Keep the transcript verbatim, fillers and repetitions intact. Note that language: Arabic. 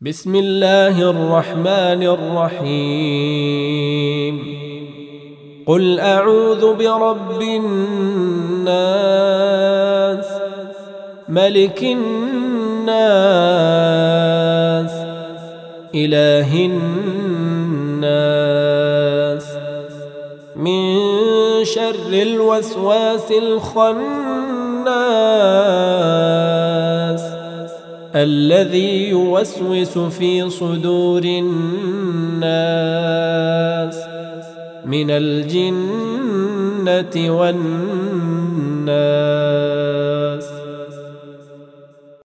بسم الله الرحمن الرحيم قل أعوذ برب الناس ملك الناس إله الناس من شر الوسواس الخناس الذي يوسوس في صدور الناس من الجنة والناس.